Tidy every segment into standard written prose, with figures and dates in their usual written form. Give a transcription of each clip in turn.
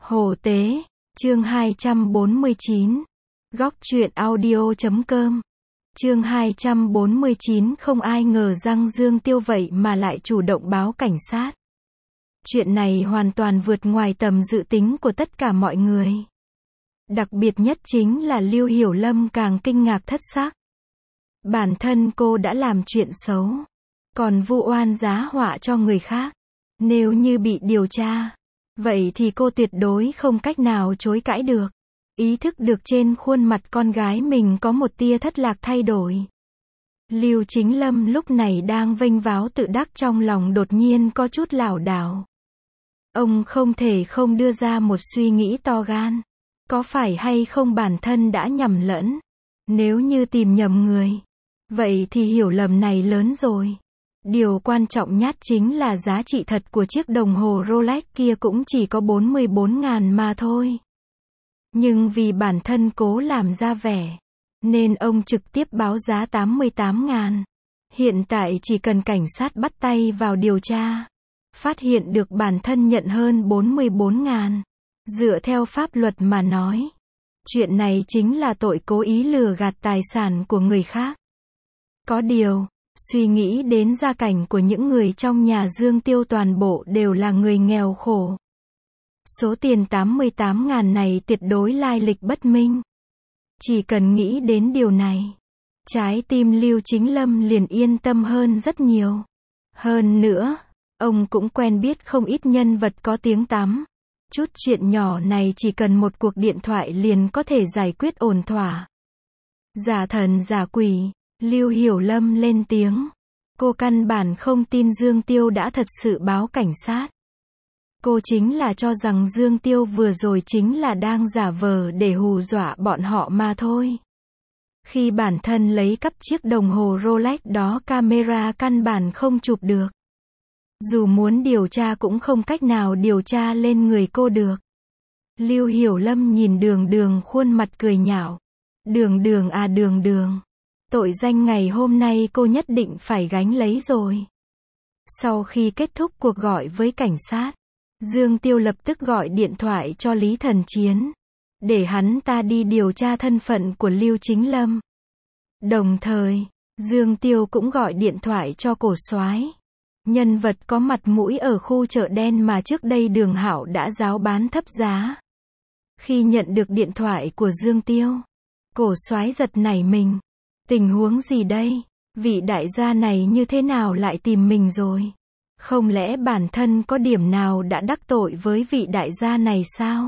Hồ Tế, chương 249. Góc truyện audio.com. Chương 249. Không ai ngờ rằng Dương Tiêu vậy mà lại chủ động báo cảnh sát. Chuyện này hoàn toàn vượt ngoài tầm dự tính của tất cả mọi người. Đặc biệt nhất chính là Lưu Hiểu Lâm càng kinh ngạc thất sắc. Bản thân cô đã làm chuyện xấu, còn vu oan giá họa cho người khác. Nếu như bị điều tra, vậy thì cô tuyệt đối không cách nào chối cãi được. Ý thức được trên khuôn mặt con gái mình có một tia thất lạc thay đổi. Lưu Chính Lâm lúc này đang vênh váo tự đắc trong lòng đột nhiên có chút lảo đảo. Ông không thể không đưa ra một suy nghĩ to gan. Có phải hay không bản thân đã nhầm lẫn? Nếu như tìm nhầm người, vậy thì hiểu lầm này lớn rồi. Điều quan trọng nhất chính là giá trị thật của chiếc đồng hồ Rolex kia cũng chỉ có 44.000 mà thôi. Nhưng vì bản thân cố làm ra vẻ, nên ông trực tiếp báo giá 88.000. Hiện tại chỉ cần cảnh sát bắt tay vào điều tra, phát hiện được bản thân nhận hơn 44.000. Dựa theo pháp luật mà nói, chuyện này chính là tội cố ý lừa gạt tài sản của người khác. Có điều, suy nghĩ đến gia cảnh của những người trong nhà Dương Tiêu toàn bộ đều là người nghèo khổ. Số tiền 88.000 này tuyệt đối lai lịch bất minh. Chỉ cần nghĩ đến điều này, trái tim Lưu Chính Lâm liền yên tâm hơn rất nhiều. Hơn nữa, ông cũng quen biết không ít nhân vật có tiếng tăm. Chút chuyện nhỏ này chỉ cần một cuộc điện thoại liền có thể giải quyết ổn thỏa. Giả thần giả quỷ, Lưu Hiểu Lâm lên tiếng. Cô căn bản không tin Dương Tiêu đã thật sự báo cảnh sát. Cô chính là cho rằng Dương Tiêu vừa rồi chính là đang giả vờ để hù dọa bọn họ mà thôi. Khi bản thân lấy cắp chiếc đồng hồ Rolex đó, camera căn bản không chụp được. Dù muốn điều tra cũng không cách nào điều tra lên người cô được. Lưu Hiểu Lâm nhìn Đường Đường khuôn mặt cười nhạo. Đường Đường à Đường Đường, tội danh ngày hôm nay cô nhất định phải gánh lấy rồi. Sau khi kết thúc cuộc gọi với cảnh sát, Dương Tiêu lập tức gọi điện thoại cho Lý Thần Chiến, để hắn ta đi điều tra thân phận của Lưu Chính Lâm. Đồng thời, Dương Tiêu cũng gọi điện thoại cho Cổ Soái, nhân vật có mặt mũi ở khu chợ đen mà trước đây Đường Hạo đã rao bán thấp giá. Khi nhận được điện thoại của Dương Tiêu, Cổ Soái giật nảy mình. Tình huống gì đây? Vị đại gia này như thế nào lại tìm mình rồi? Không lẽ bản thân có điểm nào đã đắc tội với vị đại gia này sao?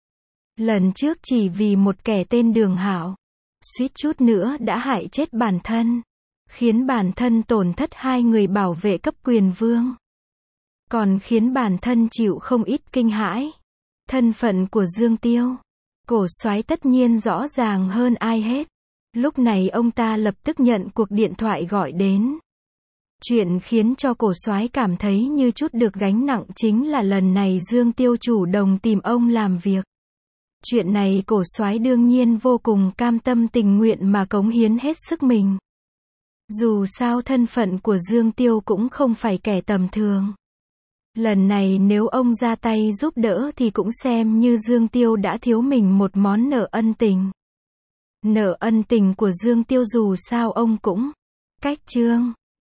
Lần trước chỉ vì một kẻ tên Đường Hạo, suýt chút nữa đã hại chết bản thân, khiến bản thân tổn thất 2 người bảo vệ cấp quyền vương. Còn khiến bản thân chịu không ít kinh hãi. Thân phận của Dương Tiêu, Cổ Soái tất nhiên rõ ràng hơn ai hết. Lúc này ông ta lập tức nhận cuộc điện thoại gọi đến. Chuyện khiến cho Cổ Soái cảm thấy như chút được gánh nặng chính là lần này Dương Tiêu chủ động tìm ông làm việc. Chuyện này Cổ Soái đương nhiên vô cùng cam tâm tình nguyện mà cống hiến hết sức mình. Dù sao thân phận của Dương Tiêu cũng không phải kẻ tầm thường. Lần này nếu ông ra tay giúp đỡ thì cũng xem như Dương Tiêu đã thiếu mình một món nợ ân tình. Nợ ân tình của Dương Tiêu dù sao ông cũng cách chương.